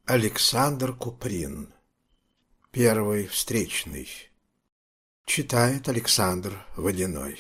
Александр Куприн. Первый встречный. Читает Александр Водяной.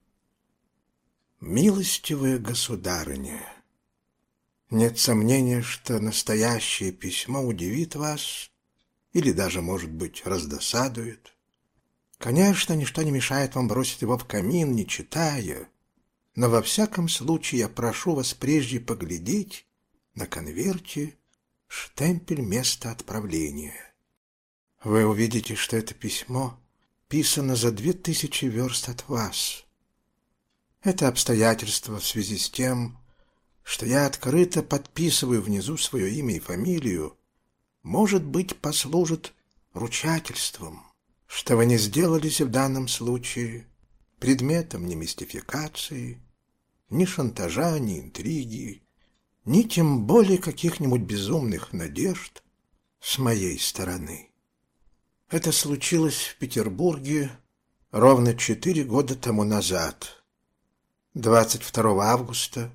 Милостивая государыня, нет сомнения, что настоящее письмо удивит вас или даже, может быть, раздосадует. Конечно, ничто не мешает вам бросить его в камин, не читая, но во всяком случае я прошу вас прежде поглядеть на конверте штемпель места отправления. Вы увидите, что это письмо писано за 2000 верст от вас. Это обстоятельство в связи с тем, что я открыто подписываю внизу свое имя и фамилию, может быть, послужит ручательством, что вы не сделались в данном случае предметом ни мистификации, ни шантажа, ни интриги, ни тем более каких-нибудь безумных надежд с моей стороны. Это случилось в Петербурге ровно 4 года тому назад, 22 августа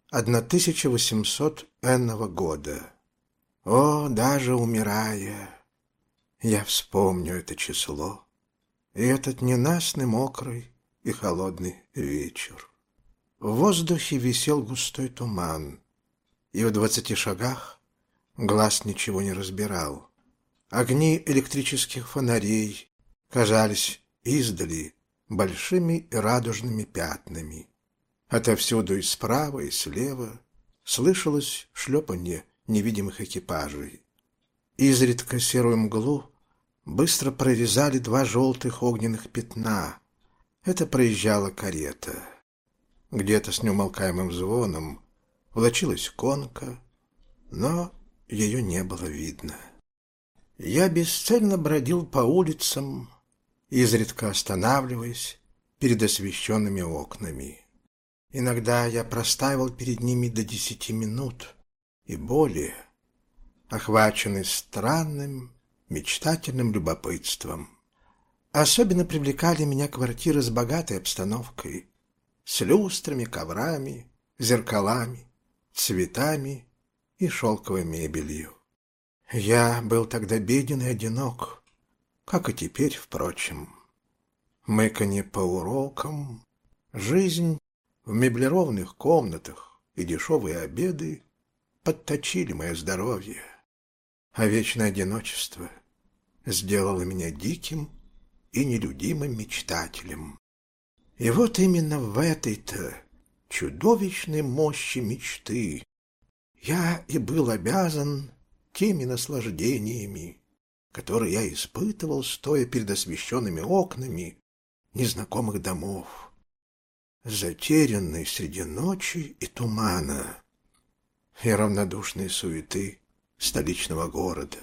1800 года. О, даже умирая, я вспомню это число и этот ненастный, мокрый и холодный вечер. В воздухе висел густой туман, и в 20 шагах глаз ничего не разбирал. Огни электрических фонарей казались издали большими и радужными пятнами. Отовсюду и справа, и слева слышалось шлепанье невидимых экипажей. Изредка серую мглу быстро прорезали 2 желтых огненных пятна. Это проезжала карета. Где-то с неумолкаемым звоном влачилась конка, но ее не было видно. Я бесцельно бродил по улицам, изредка останавливаясь перед освещенными окнами. Иногда я простаивал перед ними до 10 минут и более, охваченный странным, мечтательным любопытством. Особенно привлекали меня квартиры с богатой обстановкой, с люстрами, коврами, зеркалами, цветами и шелковой мебелью. Я был тогда беден и одинок, как и теперь, впрочем. Мыканье по урокам, жизнь в меблированных комнатах и дешевые обеды подточили мое здоровье, а вечное одиночество сделало меня диким и нелюдимым мечтателем. И вот именно в этой-то чудовищной мощи мечты я и был обязан теми наслаждениями, которые я испытывал, стоя перед освещенными окнами незнакомых домов, затерянный среди ночи и тумана и равнодушной суеты столичного города.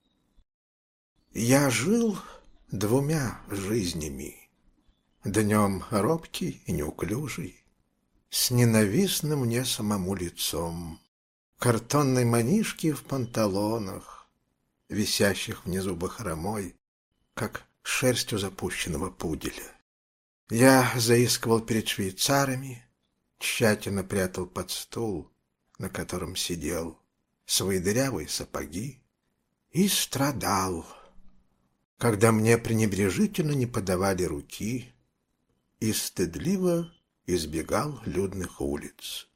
Я жил 2 жизнями: днем робкий и неуклюжий, с ненавистным мне самому лицом, картонной манишки в панталонах, висящих внизу бахромой, как шерстью запущенного пуделя. Я заискивал перед швейцарами, тщательно прятал под стул, на котором сидел, свои дырявые сапоги, и страдал, когда мне пренебрежительно не подавали руки, и стыдливо избегал людных улиц.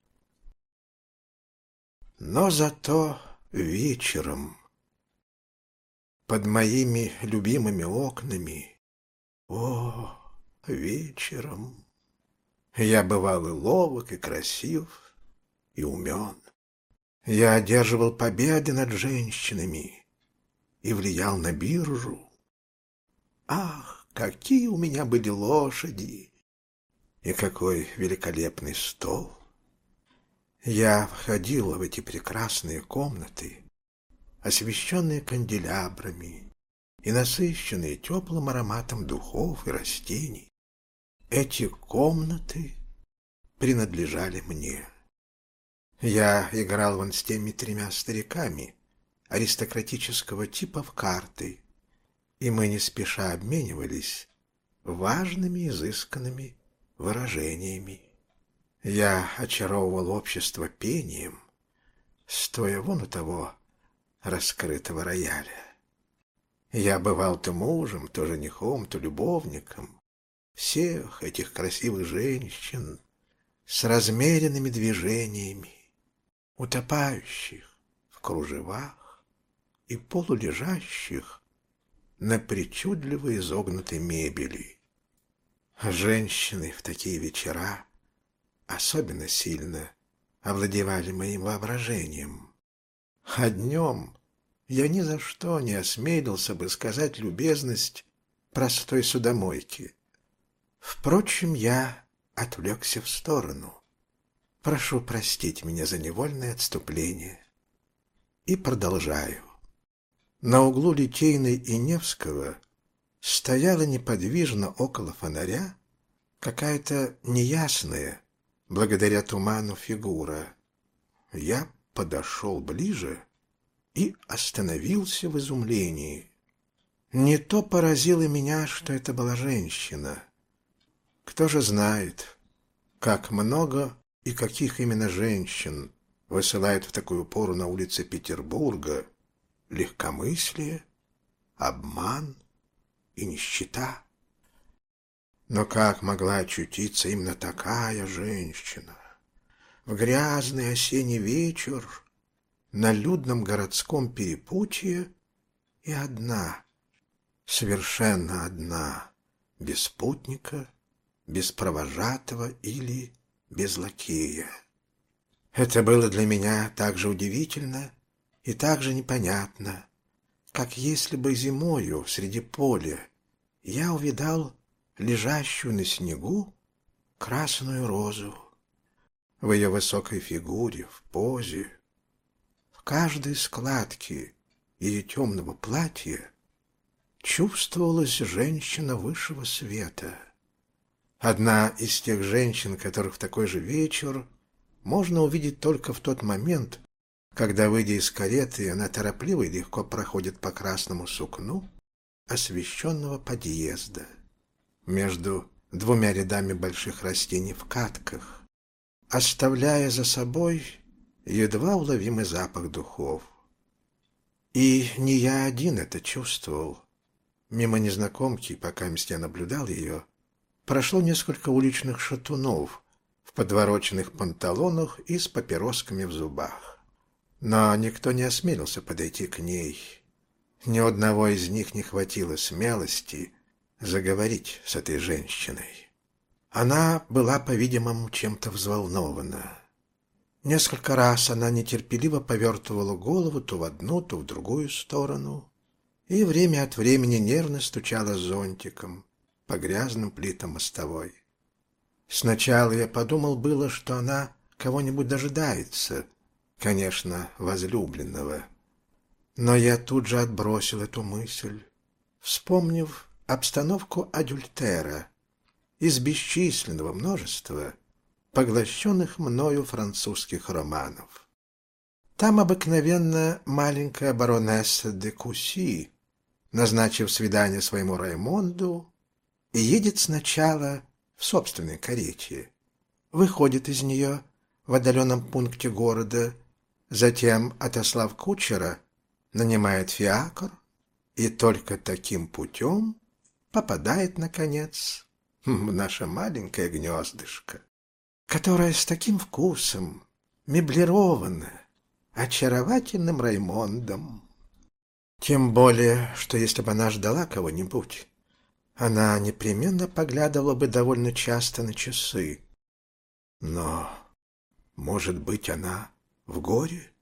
Но зато вечером под моими любимыми окнами, о, вечером, я бывал и ловок, и красив, и умен. Я одерживал победы над женщинами и влиял на биржу. Ах, какие у меня были лошади! И какой великолепный стол! Я входил в эти прекрасные комнаты, освещенные канделябрами и насыщенные теплым ароматом духов и растений. Эти комнаты принадлежали мне. Я играл вон с теми 3 стариками аристократического типа в карты, и мы не спеша обменивались важными, изысканными выражениями. Я очаровывал общество пением, стоя вон у того раскрытого рояля. Я бывал то мужем, то женихом, то любовником всех этих красивых женщин с размеренными движениями, утопающих в кружевах и полулежащих на причудливо изогнутой мебели. Женщины в такие вечера особенно сильно овладевали моим воображением. А днем я ни за что не осмелился бы сказать любезность простой судомойки. Впрочем, я отвлекся в сторону. Прошу простить меня за невольное отступление. И продолжаю. На углу Литейной и Невского стояла неподвижно около фонаря какая-то неясная, благодаря туману, фигура. Я подошел ближе и остановился в изумлении. Не то поразило меня, что это была женщина. Кто же знает, как много и каких именно женщин высылают в такую пору на улице Петербурга легкомыслие, обман и нищета. Но как могла очутиться именно такая женщина в грязный осенний вечер на людном городском перепутье и одна, совершенно одна, без спутника, без провожатого или без лакея? Это было для меня так же удивительно и так же непонятно, как если бы зимою среди поля я увидал лежащую на снегу красную розу. В ее высокой фигуре, в позе, в каждой складке ее темного платья чувствовалась женщина высшего света. Одна из тех женщин, которых в такой же вечер можно увидеть только в тот момент, когда, выйдя из кареты, она торопливо и легко проходит по красному сукну освещенного подъезда между двумя рядами больших растений в катках, оставляя за собой едва уловимый запах духов. И не я один это чувствовал. Мимо незнакомки, пока я наблюдал ее, прошло несколько уличных шатунов в подвороченных панталонах и с папиросками в зубах. Но никто не осмелился подойти к ней. Ни одного из них не хватило смелости заговорить с этой женщиной. Она была, по-видимому, чем-то взволнована. Несколько раз она нетерпеливо повертывала голову то в одну, то в другую сторону и время от времени нервно стучала зонтиком по грязным плитам мостовой. Сначала я подумал было, что она кого-нибудь дожидается, конечно, возлюбленного. Но я тут же отбросил эту мысль, вспомнив обстановку адюльтера из бесчисленного множества поглощенных мною французских романов. Там обыкновенно маленькая баронесса де Куси, назначив свидание своему Раймонду, едет сначала в собственной карете, выходит из нее в отдаленном пункте города, затем, отослав кучера, нанимает фиакр и только таким путем попадает, наконец, в наше маленькое гнездышко, которое с таким вкусом меблировано очаровательным Раймондом. Тем более, что если бы она ждала кого-нибудь, она непременно поглядывала бы довольно часто на часы. Но, может быть, она в горе,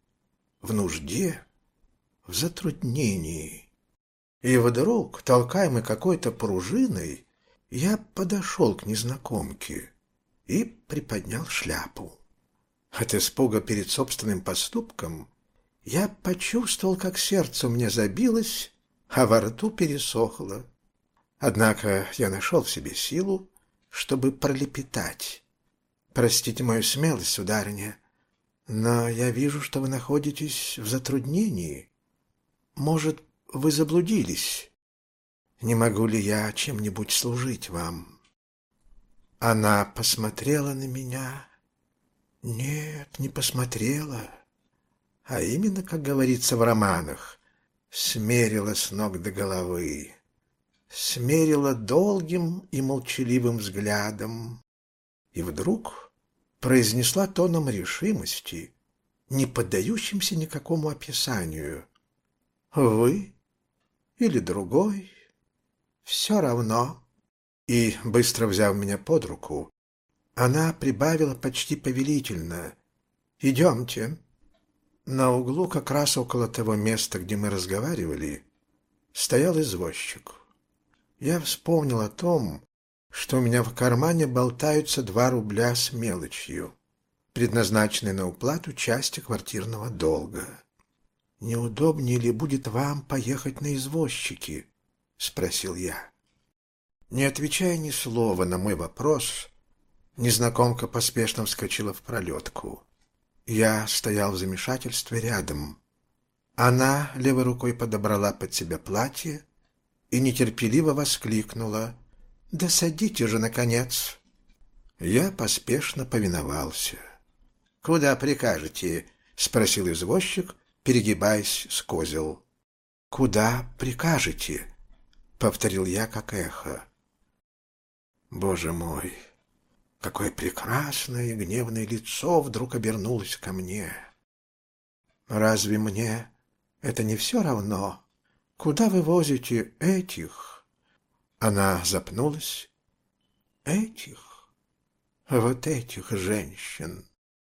в нужде, в затруднении. И вдруг, толкаемый какой-то пружиной, я подошел к незнакомке и приподнял шляпу. От испуга перед собственным поступком я почувствовал, как сердце у меня забилось, а во рту пересохло. Однако я нашел в себе силу, чтобы пролепетать. «Простите мою смелость, сударыня, но я вижу, что вы находитесь в затруднении. Может, вы заблудились? Не могу ли я чем-нибудь служить вам?» Она посмотрела на меня. Нет, не посмотрела, а именно, как говорится в романах, смерила с ног до головы, смерила долгим и молчаливым взглядом и вдруг произнесла тоном решимости, не поддающимся никакому описанию: «Вы или другой, все равно». И, быстро взяв меня под руку, она прибавила почти повелительно: «Идемте». На углу, как раз около того места, где мы разговаривали, стоял извозчик. Я вспомнил о том, что у меня в кармане болтаются 2 рубля с мелочью, предназначенные на уплату части квартирного долга. «Неудобнее ли будет вам поехать на извозчике?» — спросил я. Не отвечая ни слова на мой вопрос, незнакомка поспешно вскочила в пролетку. Я стоял в замешательстве рядом. Она левой рукой подобрала под себя платье и нетерпеливо воскликнула: «Да садите же, наконец!» Я поспешно повиновался. «Куда прикажете?» — спросил извозчик, перегибаясь с козел. «Куда прикажете?» — повторил я как эхо. Боже мой, какое прекрасное и гневное лицо вдруг обернулось ко мне! «Разве мне это не все равно? Куда вы возите этих?» Она запнулась. «Этих? Вот этих женщин!»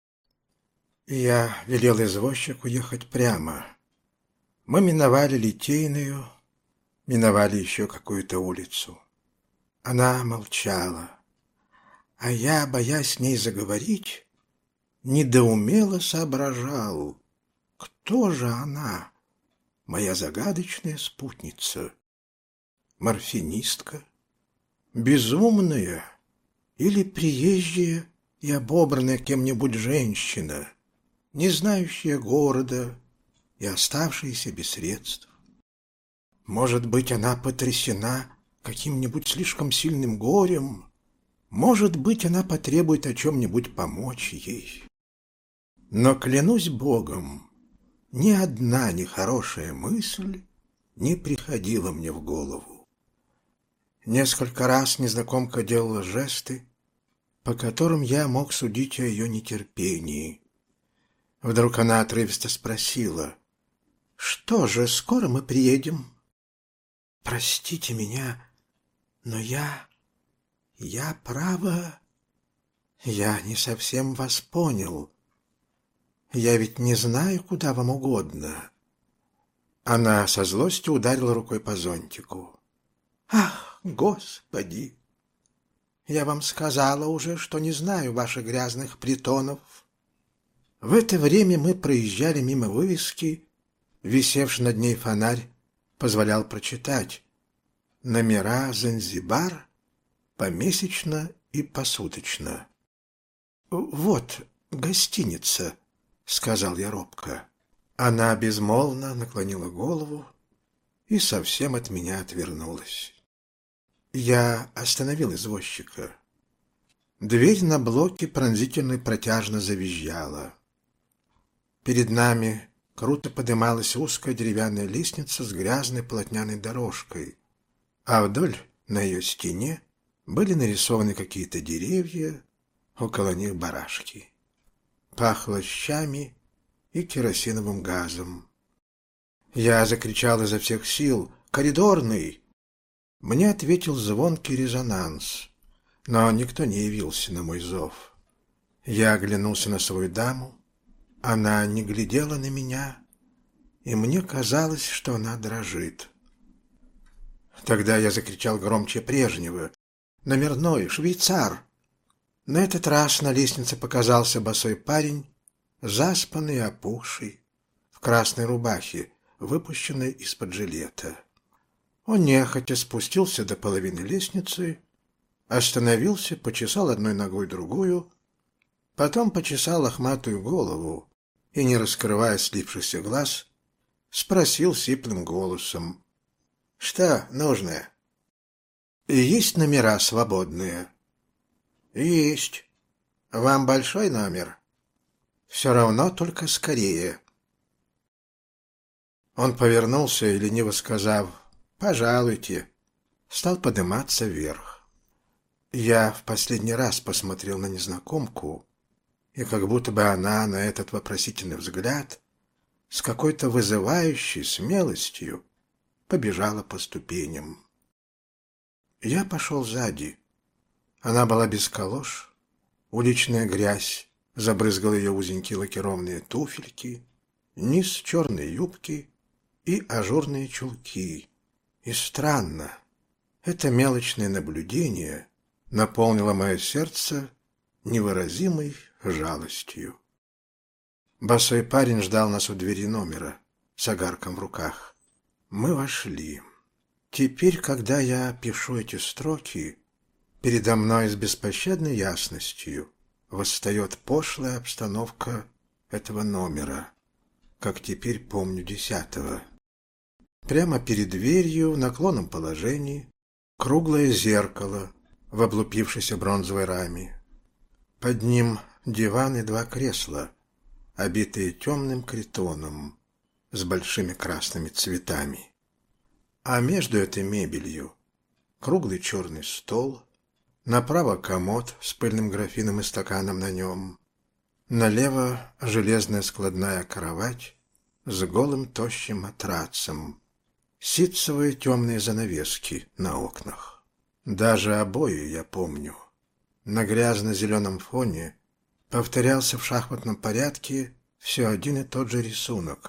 Я велел извозчику ехать прямо. Мы миновали Литейную, миновали еще какую-то улицу. Она молчала, а я, боясь с ней заговорить, недоумело соображал, кто же она, моя загадочная спутница, морфинистка, безумная или приезжая и обобранная кем-нибудь женщина, не знающая города и оставшаяся без средств. Может быть, она потрясена каким-нибудь слишком сильным горем, может быть, она потребует о чем-нибудь помочь ей. Но, клянусь Богом, ни одна нехорошая мысль не приходила мне в голову. Несколько раз незнакомка делала жесты, по которым я мог судить о ее нетерпении. Вдруг она отрывисто спросила: «Что же, скоро мы приедем?» «Простите меня, но я право, я не совсем вас понял. Я ведь не знаю, куда вам угодно». Она со злостью ударила рукой по зонтику. «Ах, Господи! Я вам сказала уже, что не знаю ваших грязных притонов». В это время мы проезжали мимо вывески, висевший над ней фонарь позволял прочитать: номера Занзибар помесячно и посуточно. «Вот гостиница», — сказал я робко. Она безмолвно наклонила голову и совсем от меня отвернулась. Я остановил извозчика. Дверь на блоке пронзительно и протяжно завизжала. Перед нами круто подымалась узкая деревянная лестница с грязной полотняной дорожкой, а вдоль, на ее стене, были нарисованы какие-то деревья, около них барашки. Пахло щами и керосиновым газом. Я закричал изо всех сил: «Коридорный!» Мне ответил звонкий резонанс, но никто не явился на мой зов. Я оглянулся на свою даму. Она не глядела на меня, и мне казалось, что она дрожит. Тогда я закричал громче прежнего: «Номерной, швейцар!» На этот раз на лестнице показался босой парень, заспанный и опухший, в красной рубахе, выпущенной из-под жилета. Он нехотя спустился до половины лестницы, остановился, почесал одной ногой другую, потом почесал лохматую голову и, не раскрывая слипшихся глаз, спросил сиплым голосом: «Что нужно?» «Есть номера свободные?» «Есть. Вам большой номер?» «Все равно, только скорее». Он повернулся и, лениво сказав «Пожалуйте», стал подниматься вверх. Я в последний раз посмотрел на незнакомку, и как будто бы она на этот вопросительный взгляд с какой-то вызывающей смелостью побежала по ступеням. Я пошел сзади. Она была без калош, уличная грязь забрызгала ее узенькие лакированные туфельки, низ черной юбки и ажурные чулки. И странно, это мелочное наблюдение наполнило мое сердце невыразимой жалостью. Босой парень ждал нас у двери номера с огарком в руках. Мы вошли. Теперь, когда я пишу эти строки, передо мной с беспощадной ясностью восстает пошлая обстановка этого номера, как теперь помню 10-го. Прямо перед дверью в наклонном положении круглое зеркало в облупившейся бронзовой раме. Под ним диван и 2 кресла, обитые темным критоном с большими красными цветами. А между этой мебелью круглый черный стол, направо комод с пыльным графином и стаканом на нем, налево железная складная кровать с голым тощим матрацем, ситцевые темные занавески на окнах. Даже обои я помню. На грязно-зеленом фоне повторялся в шахматном порядке все один и тот же рисунок.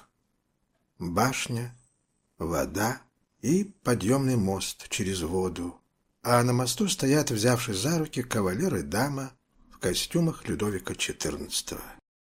Башня, вода и подъемный мост через воду. А на мосту стоят, взявшись за руки, кавалер и дама в костюмах Людовика XIV.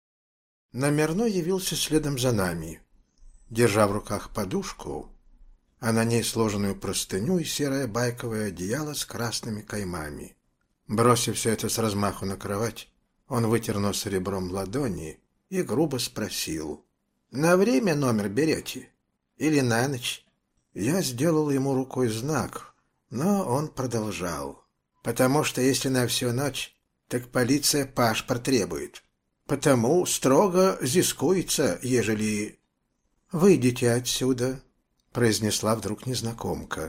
Номерной явился следом за нами, держа в руках подушку, а на ней сложенную простыню и серое байковое одеяло с красными каймами. Бросив все это с размаху на кровать, он вытер нос ребром ладони и грубо спросил: «На время номер берете? Или на ночь?» Я сделал ему рукой знак, но он продолжал: «Потому что если на всю ночь, так полиция пашпорт требует. Потому строго зискуется, ежели...» «Выйдите отсюда», — произнесла вдруг незнакомка.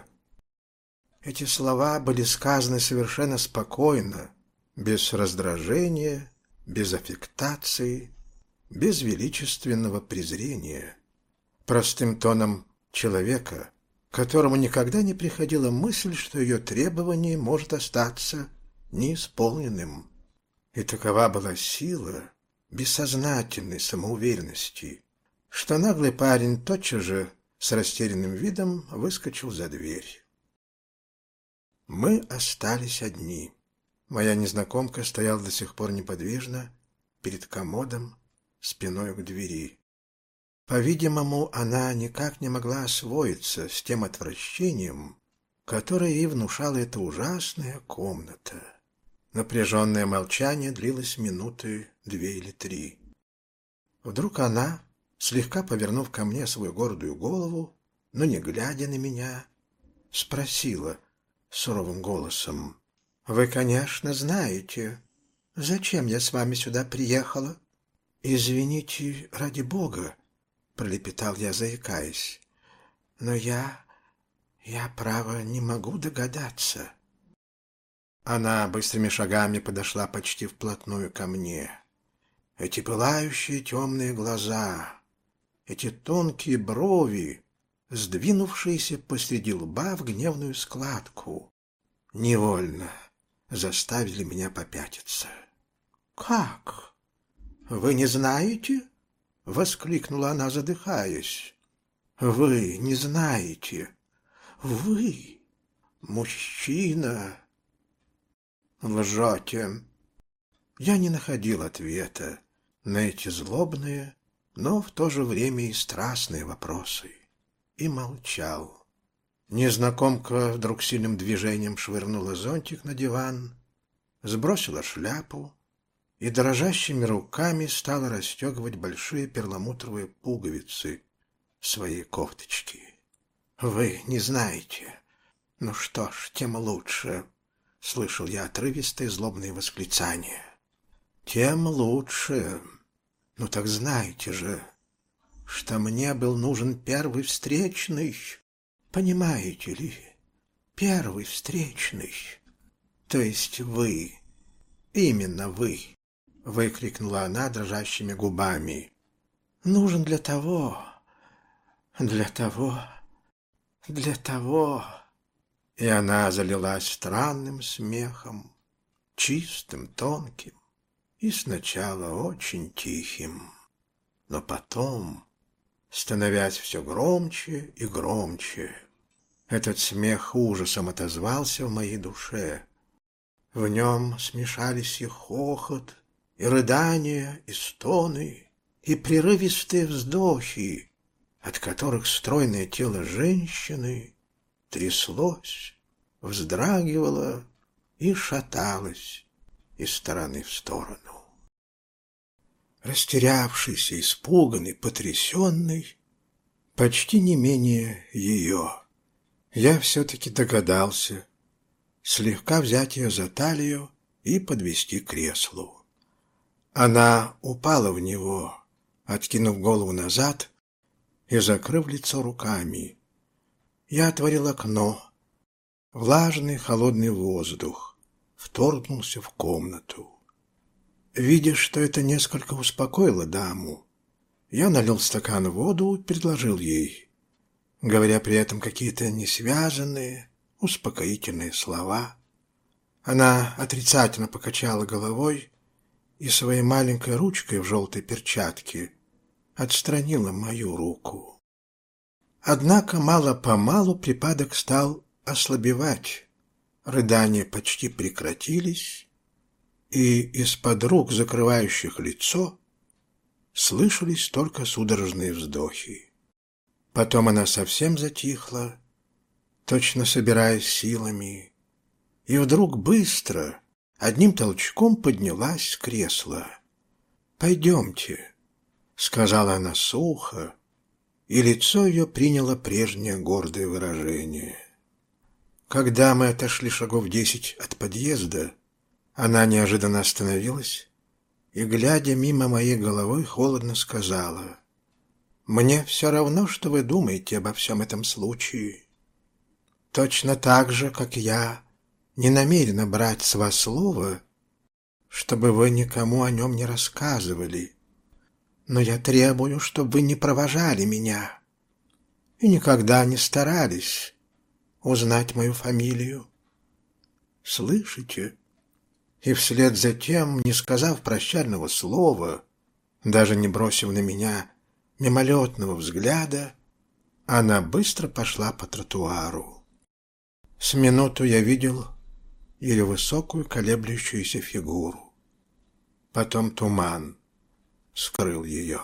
Эти слова были сказаны совершенно спокойно, без раздражения, без аффектации, без величественного презрения, простым тоном человека, которому никогда не приходила мысль, что ее требование может остаться неисполненным. И такова была сила бессознательной самоуверенности, что наглый парень тотчас же с растерянным видом выскочил за дверь. Мы остались одни. Моя незнакомка стояла до сих пор неподвижно перед комодом, спиной к двери. По-видимому, она никак не могла освоиться с тем отвращением, которое ей внушала эта ужасная комната. Напряженное молчание длилось минуты 2 или 3. Вдруг она, слегка повернув ко мне свою гордую голову, но не глядя на меня, спросила суровым голосом: «Вы, конечно, знаете, зачем я с вами сюда приехала?» «Извините, ради Бога», — пролепетал я, заикаясь, «но я, право, не могу догадаться». Она быстрыми шагами подошла почти вплотную ко мне. Эти пылающие темные глаза, эти тонкие брови, сдвинувшиеся посреди лба в гневную складку, невольно заставили меня попятиться. «Как? Вы не знаете?» — воскликнула она, задыхаясь. «Вы не знаете? Вы, мужчина?» «Лжете!» Я не находил ответа на эти злобные, но в то же время и страстные вопросы, и молчал. Незнакомка вдруг сильным движением швырнула зонтик на диван, сбросила шляпу и дрожащими руками стала расстегивать большие перламутровые пуговицы своей кофточки. «Вы не знаете? Ну что ж, тем лучше», — слышал я отрывистые злобные восклицания. «Тем лучше. Ну так знаете же, что мне был нужен первый встречный. Понимаете ли, первый встречный. То есть вы, именно вы, выкрикнула она дрожащими губами. Нужен для того. И она залилась странным смехом, чистым, тонким и сначала очень тихим, но потом, становясь все громче и громче, этот смех ужасом отозвался в моей душе. В нем смешались и хохот, и рыдания, и стоны, и прерывистые вздохи, от которых стройное тело женщины тряслось, вздрагивало и шаталось из стороны в сторону. Растерявшийся, испуганный, потрясенный, почти не менее ее, я все-таки догадался слегка взять ее за талию и подвести к креслу. Она упала в него, откинув голову назад и закрыв лицо руками. Я отворил окно. Влажный холодный воздух вторгнулся в комнату. Видя, что это несколько успокоило даму, я налил стакан воду и предложил ей, говоря при этом какие-то несвязанные, успокоительные слова. Она отрицательно покачала головой и своей маленькой ручкой в желтой перчатке отстранила мою руку. Однако мало-помалу припадок стал ослабевать. Рыдания почти прекратились, и из-под рук, закрывающих лицо, слышались только судорожные вздохи. Потом она совсем затихла, точно собираясь силами, и вдруг быстро, одним толчком поднялась с кресла. «Пойдемте», — сказала она сухо, и лицо ее приняло прежнее гордое выражение. Когда мы отошли шагов 10 от подъезда, она неожиданно остановилась и, глядя мимо моей головы, холодно сказала: «Мне все равно, что вы думаете обо всем этом случае. Точно так же, как я не намерена брать с вас слово, чтобы вы никому о нем не рассказывали. Но я требую, чтобы вы не провожали меня и никогда не старались узнать мою фамилию. Слышите?» И вслед за тем, не сказав прощального слова, даже не бросив на меня мимолетного взгляда, она быстро пошла по тротуару. С минуту я видел ее высокую колеблющуюся фигуру. Потом туман скрыл ее.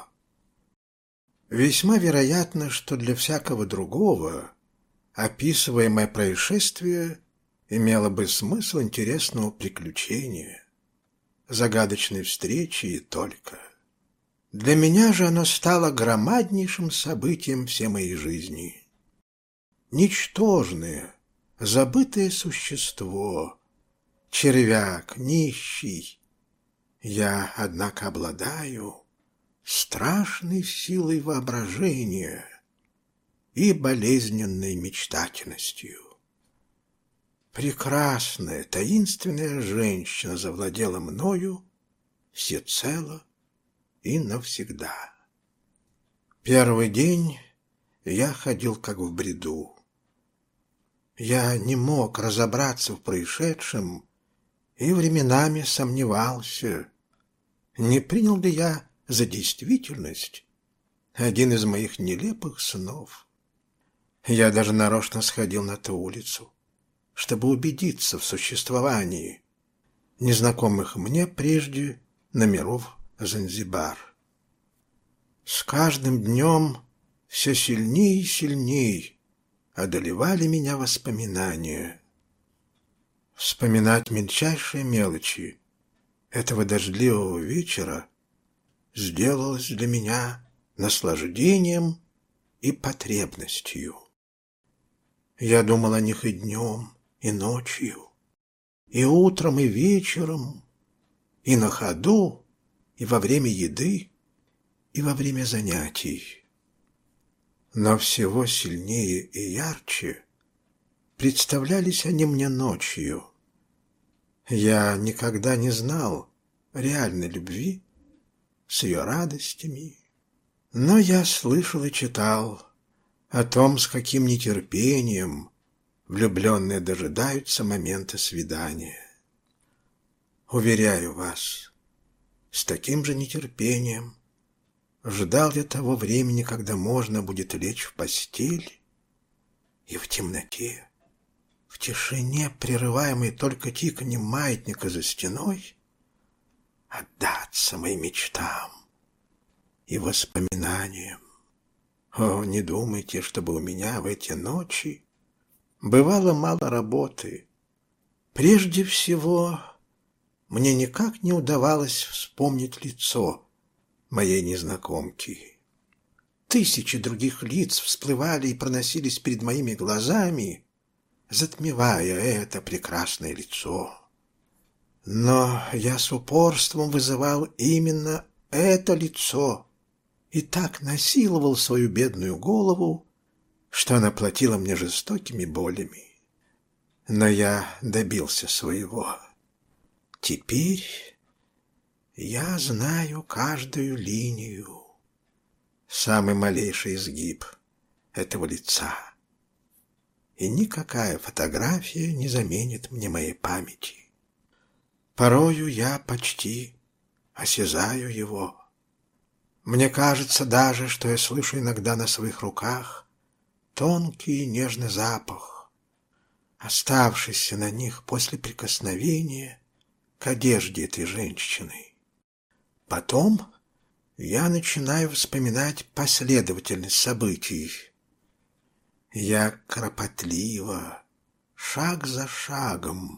Весьма вероятно, что для всякого другого описываемое происшествие имело бы смысл интересного приключения, загадочной встречи и только. Для меня же оно стало громаднейшим событием всей моей жизни. Ничтожное, забытое существо, червяк, нищий, я, однако, обладаю страшной силой воображения и болезненной мечтательностью. Прекрасная, таинственная женщина завладела мною всецело и навсегда. Первый день я ходил как в бреду. Я не мог разобраться в происшедшем и временами сомневался, не принял ли я за действительность один из моих нелепых снов. Я даже нарочно сходил на ту улицу, чтобы убедиться в существовании незнакомых мне прежде номеров Занзибар. С каждым днем все сильнее и сильнее одолевали меня воспоминания. Вспоминать мельчайшие мелочи этого дождливого вечера сделалось для меня наслаждением и потребностью. Я думал о них и днем, и ночью, и утром, и вечером, и на ходу, и во время еды, и во время занятий. Но всего сильнее и ярче представлялись они мне ночью. Я никогда не знал реальной любви с ее радостями, но я слышал и читал о том, с каким нетерпением влюбленные дожидаются момента свидания. Уверяю вас, с таким же нетерпением ждал я того времени, когда можно будет лечь в постель и в темноте, в тишине, прерываемой только тиканьем маятника за стеной, отдаться моим мечтам и воспоминаниям. О, не думайте, чтобы у меня в эти ночи бывало мало работы. Прежде всего, мне никак не удавалось вспомнить лицо моей незнакомки. Тысячи других лиц всплывали и проносились перед моими глазами, затмевая это прекрасное лицо. Но я с упорством вызывал именно это лицо и так насиловал свою бедную голову, что она платила мне жестокими болями. Но я добился своего. Теперь я знаю каждую линию, самый малейший изгиб этого лица, и никакая фотография не заменит мне моей памяти. Порою я почти осязаю его. Мне кажется даже, что я слышу иногда на своих руках тонкий и нежный запах, оставшийся на них после прикосновения к одежде этой женщины. Потом я начинаю вспоминать последовательность событий. Я кропотливо, шаг за шагом,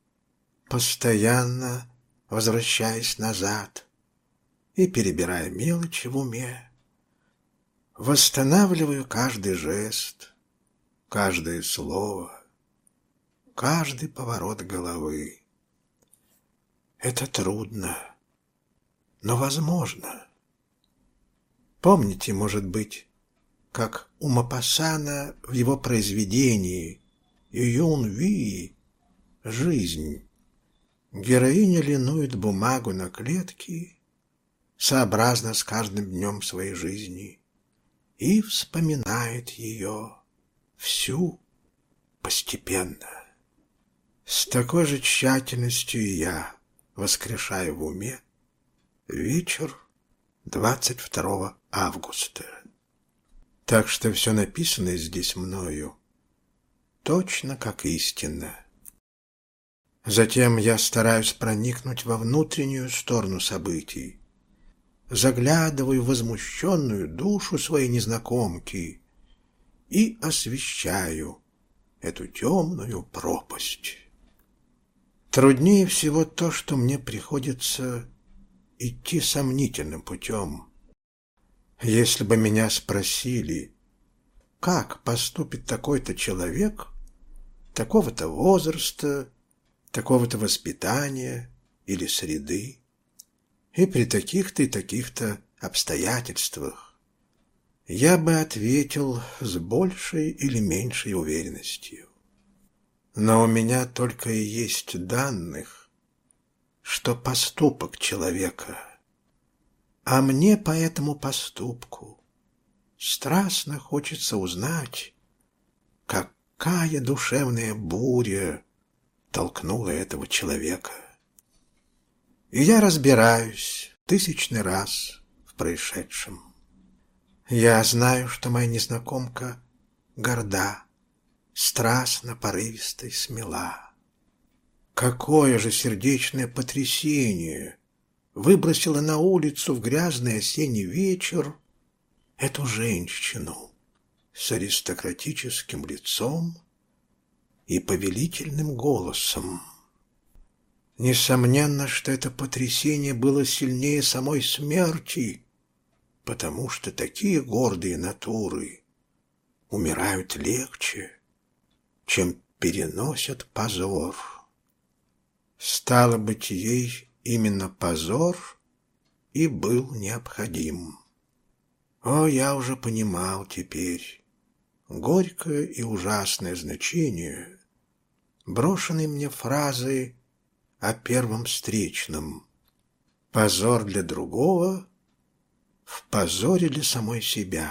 постоянно возвращаясь назад и перебирая мелочи в уме, восстанавливаю каждый жест, каждое слово, каждый поворот головы. Это трудно, но возможно. Помните, может быть, как у Мопассана в его произведении «Юн Ви» «Жизнь» героиня линует бумагу на клетке сообразно с каждым днем своей жизни и вспоминает ее всю постепенно. С такой же тщательностью и я воскрешаю в уме вечер 22 августа. Так что все написанное здесь мною точно как истина. Затем я стараюсь проникнуть во внутреннюю сторону событий, заглядываю в возмущенную душу своей незнакомки и освещаю эту темную пропасть. Труднее всего то, что мне приходится идти сомнительным путем. Если бы меня спросили, как поступит такой-то человек, такого-то возраста, такого-то воспитания или среды, и при таких-то и таких-то обстоятельствах, я бы ответил с большей или меньшей уверенностью. Но у меня только и есть данных, что поступок человека, а мне по этому поступку страстно хочется узнать, какая душевная буря толкнула этого человека. И я разбираюсь тысячный раз в происшедшем. Я знаю, что моя незнакомка горда, страстно, порывиста и смела. Какое же сердечное потрясение выбросило на улицу в грязный осенний вечер эту женщину с аристократическим лицом и повелительным голосом. Несомненно, что это потрясение было сильнее самой смерти, потому что такие гордые натуры умирают легче, чем переносят позор. Стало быть, ей именно позор и был необходим. О, я уже понимал теперь горькое и ужасное значение брошенной мне фразы о первом встречном. Позор для другого в позоре для самой себя.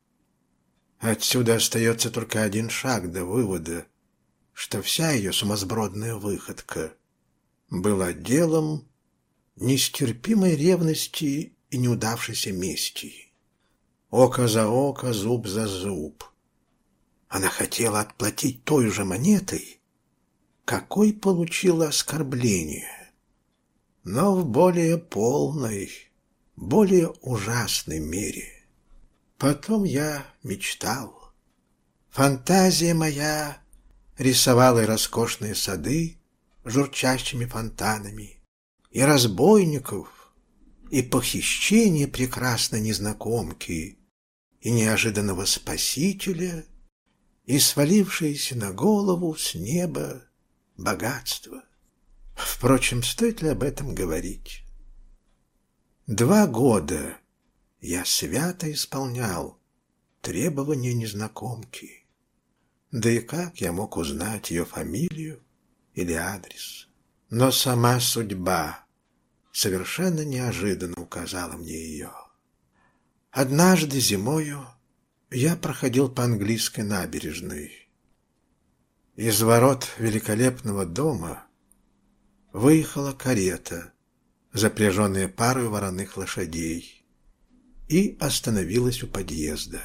Отсюда остается только один шаг до вывода, что вся ее сумасбродная выходка была делом нестерпимой ревности и неудавшейся мести. Око за око, зуб за зуб. Она хотела отплатить той же монетой, какой получила оскорбление, но в более полной, более ужасной мере. Потом я мечтал. Фантазия моя рисовала и роскошные сады с журчащими фонтанами, и разбойников, и похищение прекрасной незнакомки, и неожиданного спасителя, и свалившееся на голову с неба богатство. Впрочем, стоит ли об этом говорить? 2 года я свято исполнял требования незнакомки. Да и как я мог узнать ее фамилию или адрес? Но сама судьба совершенно неожиданно указала мне ее. Однажды зимою я проходил по английской набережной. Из ворот великолепного дома выехала карета, запряженная парой вороных лошадей, и остановилась у подъезда.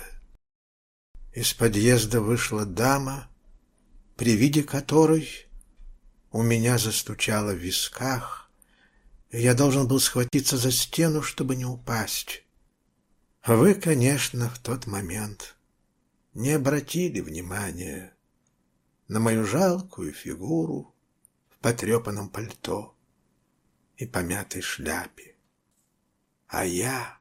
Из подъезда вышла дама, при виде которой у меня застучало в висках, и я должен был схватиться за стену, чтобы не упасть. Вы, конечно, в тот момент не обратили внимания на мою жалкую фигуру в потрепанном пальто и помятой шляпе. А я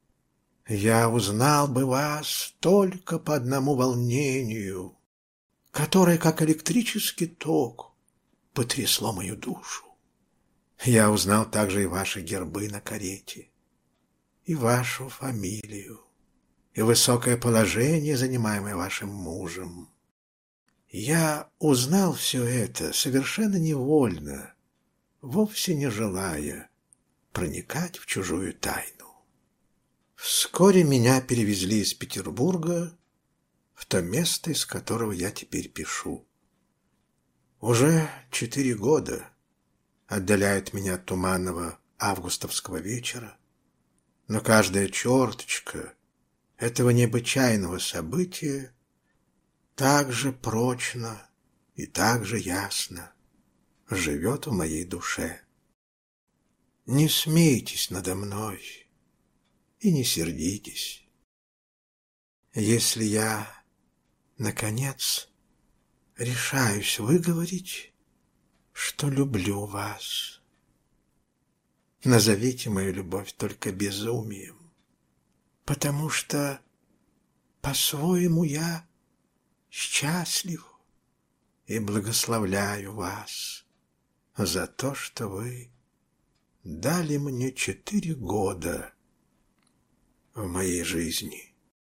узнал бы вас только по одному волнению, которое, как электрический ток, потрясло мою душу. Я узнал также и ваши гербы на карете, и вашу фамилию, и высокое положение, занимаемое вашим мужем. Я узнал все это совершенно невольно, вовсе не желая проникать в чужую тайну. Вскоре меня перевезли из Петербурга в то место, из которого я теперь пишу. Уже 4 года отдаляет меня от туманного августовского вечера, но каждая черточка этого необычайного события так же прочно и так же ясно живет в моей душе. Не смейтесь надо мной и не сердитесь, если я, наконец, решаюсь выговорить, что люблю вас. Назовите мою любовь только безумием, потому что по-своему я счастлив и благословляю вас за то, что вы дали мне 4 года в моей жизни.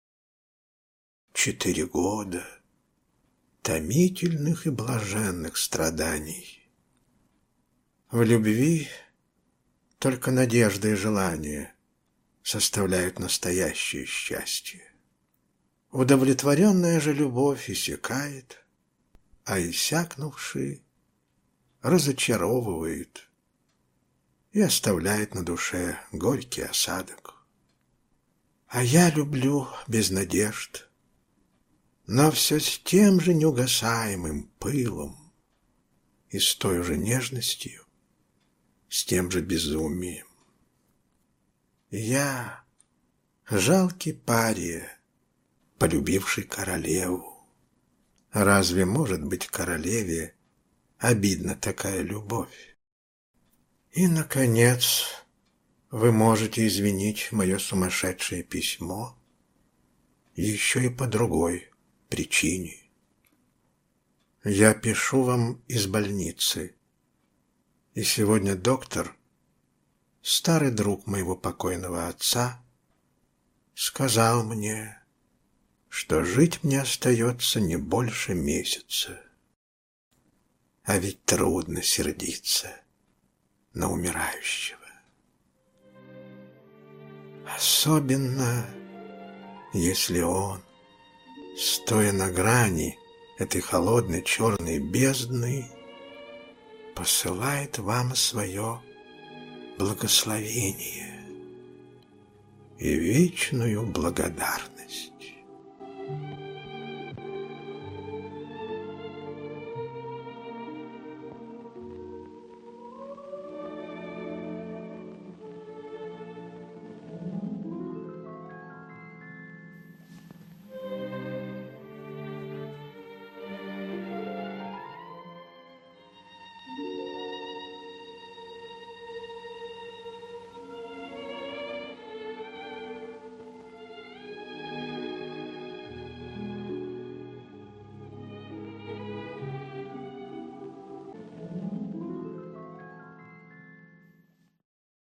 4 года томительных и блаженных страданий. В любви только надежда и желание составляют настоящее счастье. Удовлетворенная же любовь иссякает, а иссякнувший разочаровывает и оставляет на душе горький осадок. А я люблю без надежд, но все с тем же неугасаемым пылом и с той же нежностью, с тем же безумием. Я жалкий пария, полюбивший королеву. Разве может быть королеве обидна такая любовь? И, наконец, вы можете извинить мое сумасшедшее письмо еще и по другой причине. Я пишу вам из больницы, и сегодня доктор, старый друг моего покойного отца, сказал мне, что жить мне остается не больше месяца. А ведь трудно сердиться на умирающего. Особенно, если он, стоя на грани этой холодной черной бездны, посылает вам свое благословение и вечную благодарность.